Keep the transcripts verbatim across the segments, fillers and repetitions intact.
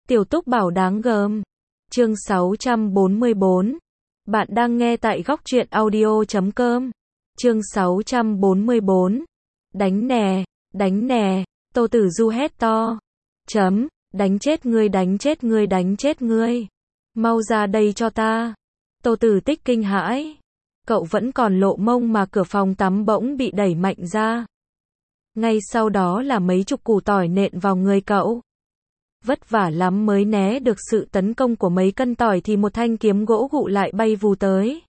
Tiểu Túc Bảo đáng gờm. Chương sáu trăm bốn mươi bốn. Bạn đang nghe tại góc truyện audio chấm com. Chương sáu trăm bốn mươi bốn. Đánh nè, đánh nè, Tô Tử Du hét to. Chấm, đánh chết ngươi, đánh chết ngươi, đánh chết ngươi. Mau ra đây cho ta. Tô Tử Tích kinh hãi. Cậu vẫn còn lộ mông mà cửa phòng tắm bỗng bị đẩy mạnh ra. Ngay sau đó là mấy chục củ tỏi nện vào người cậu. Vất vả lắm mới né được sự tấn công của mấy cân tỏi thì một thanh kiếm gỗ gụ lại bay vù tới.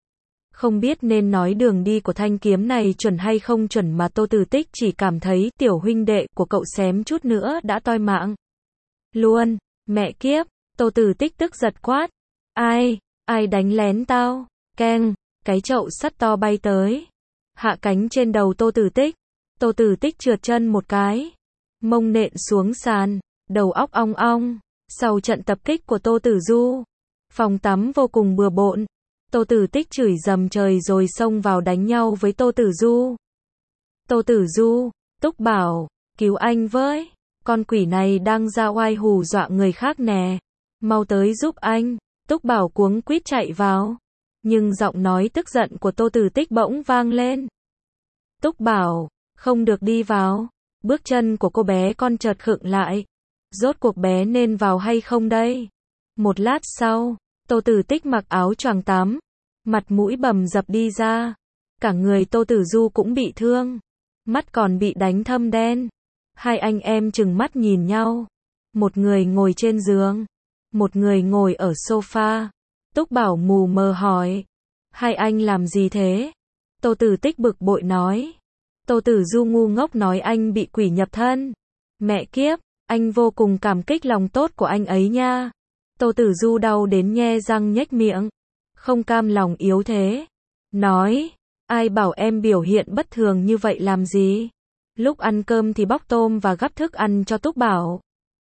Không biết nên nói đường đi của thanh kiếm này chuẩn hay không chuẩn mà Tô Tử Tích chỉ cảm thấy tiểu huynh đệ của cậu xém chút nữa đã toi mạng. Luôn, mẹ kiếp, Tô Tử Tích tức giật quát. Ai, ai đánh lén tao? Keng, cái chậu sắt to bay tới. Hạ cánh trên đầu Tô Tử Tích. Tô Tử Tích trượt chân một cái. Mông nện xuống sàn. Đầu óc ong ong. Sau trận tập kích của Tô Tử Du, phòng tắm vô cùng bừa bộn. Tô Tử Tích chửi dầm trời rồi xông vào đánh nhau với Tô Tử Du. Tô Tử Du, Túc Bảo, cứu anh với. Con quỷ này đang ra oai hù dọa người khác nè. Mau tới giúp anh. Túc Bảo cuống quýt chạy vào. Nhưng giọng nói tức giận của Tô Tử Tích bỗng vang lên. Túc Bảo, không được đi vào. Bước chân của cô bé con chợt khựng lại. Rốt cuộc bé nên vào hay không đây? Một lát sau, Tô Tử Tích mặc áo choàng tắm, mặt mũi bầm dập đi ra. Cả người Tô Tử Du cũng bị thương, mắt còn bị đánh thâm đen. Hai anh em trừng mắt nhìn nhau. Một người ngồi trên giường, một người ngồi ở sofa. Túc Bảo mù mờ hỏi. Hai anh làm gì thế? Tô Tử Tích bực bội nói. Tô Tử Du ngu ngốc nói anh bị quỷ nhập thân. Mẹ kiếp, anh vô cùng cảm kích lòng tốt của anh ấy nha. Tô Tử Du đau đến nhe răng nhếch miệng. Không cam lòng yếu thế. Nói, ai bảo em biểu hiện bất thường như vậy làm gì? Lúc ăn cơm thì bóc tôm và gắp thức ăn cho Túc Bảo.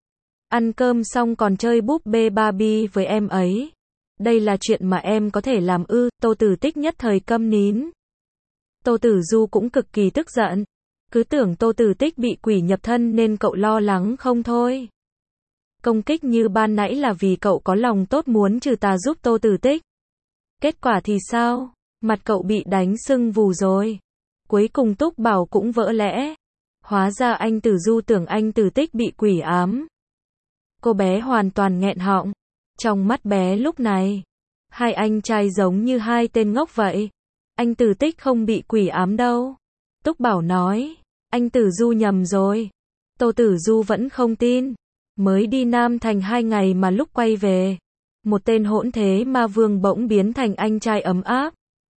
Ăn cơm xong còn chơi búp bê Barbie với em ấy. Đây là chuyện mà em có thể làm ư? Tô Tử Tích nhất thời câm nín. Tô Tử Du cũng cực kỳ tức giận. Cứ tưởng Tô Tử Tích bị quỷ nhập thân nên cậu lo lắng không thôi. Công kích như ban nãy là vì cậu có lòng tốt muốn trừ tà giúp Tô Tử Tích. Kết quả thì sao? Mặt cậu bị đánh sưng vù rồi. Cuối cùng Túc Bảo cũng vỡ lẽ. Hóa ra anh Tử Du tưởng anh Tử Tích bị quỷ ám. Cô bé hoàn toàn nghẹn họng. Trong mắt bé lúc này, hai anh trai giống như hai tên ngốc vậy. Anh Tử Tích không bị quỷ ám đâu. Túc Bảo nói. Anh Tử Du nhầm rồi. Tô Tử Du vẫn không tin. Mới đi Nam Thành hai ngày mà lúc quay về, một tên hỗn thế ma vương bỗng biến thành anh trai ấm áp.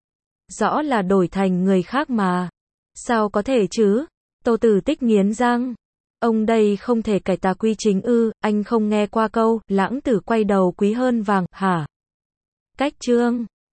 Rõ là đổi thành người khác mà. Sao có thể chứ? Tô Tử Tích nghiến răng. Ông đây không thể cải tà quy chính ư? Anh không nghe qua câu lãng tử quay đầu quý hơn vàng hả? Cách chương